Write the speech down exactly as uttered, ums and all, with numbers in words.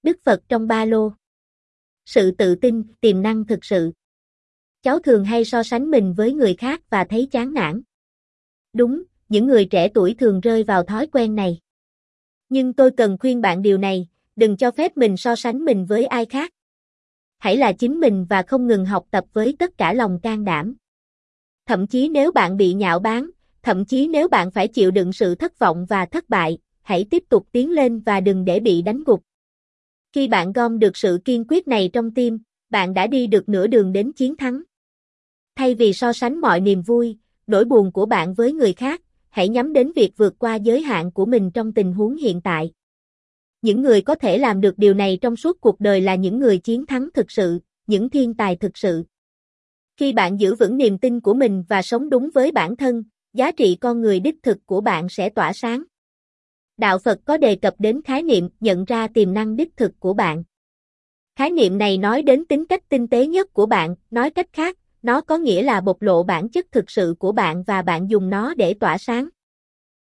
Đức Phật trong ba lô. Sự tự tin, tiềm năng thực sự. Cháu thường hay so sánh mình với người khác và thấy chán nản. Đúng, những người trẻ tuổi thường rơi vào thói quen này. Nhưng tôi cần khuyên bạn điều này, đừng cho phép mình so sánh mình với ai khác. Hãy là chính mình và không ngừng học tập với tất cả lòng can đảm. Thậm chí nếu bạn bị nhạo báng, thậm chí nếu bạn phải chịu đựng sự thất vọng và thất bại, hãy tiếp tục tiến lên và đừng để bị đánh gục. Khi bạn gom được sự kiên quyết này trong tim, bạn đã đi được nửa đường đến chiến thắng. Thay vì so sánh mọi niềm vui, nỗi buồn của bạn với người khác, hãy nhắm đến việc vượt qua giới hạn của mình trong tình huống hiện tại. Những người có thể làm được điều này trong suốt cuộc đời là những người chiến thắng thực sự, những thiên tài thực sự. Khi bạn giữ vững niềm tin của mình và sống đúng với bản thân, giá trị con người đích thực của bạn sẽ tỏa sáng. Đạo Phật có đề cập đến khái niệm nhận ra tiềm năng đích thực của bạn. Khái niệm này nói đến tính cách tinh tế nhất của bạn, nói cách khác, nó có nghĩa là bộc lộ bản chất thực sự của bạn và bạn dùng nó để tỏa sáng.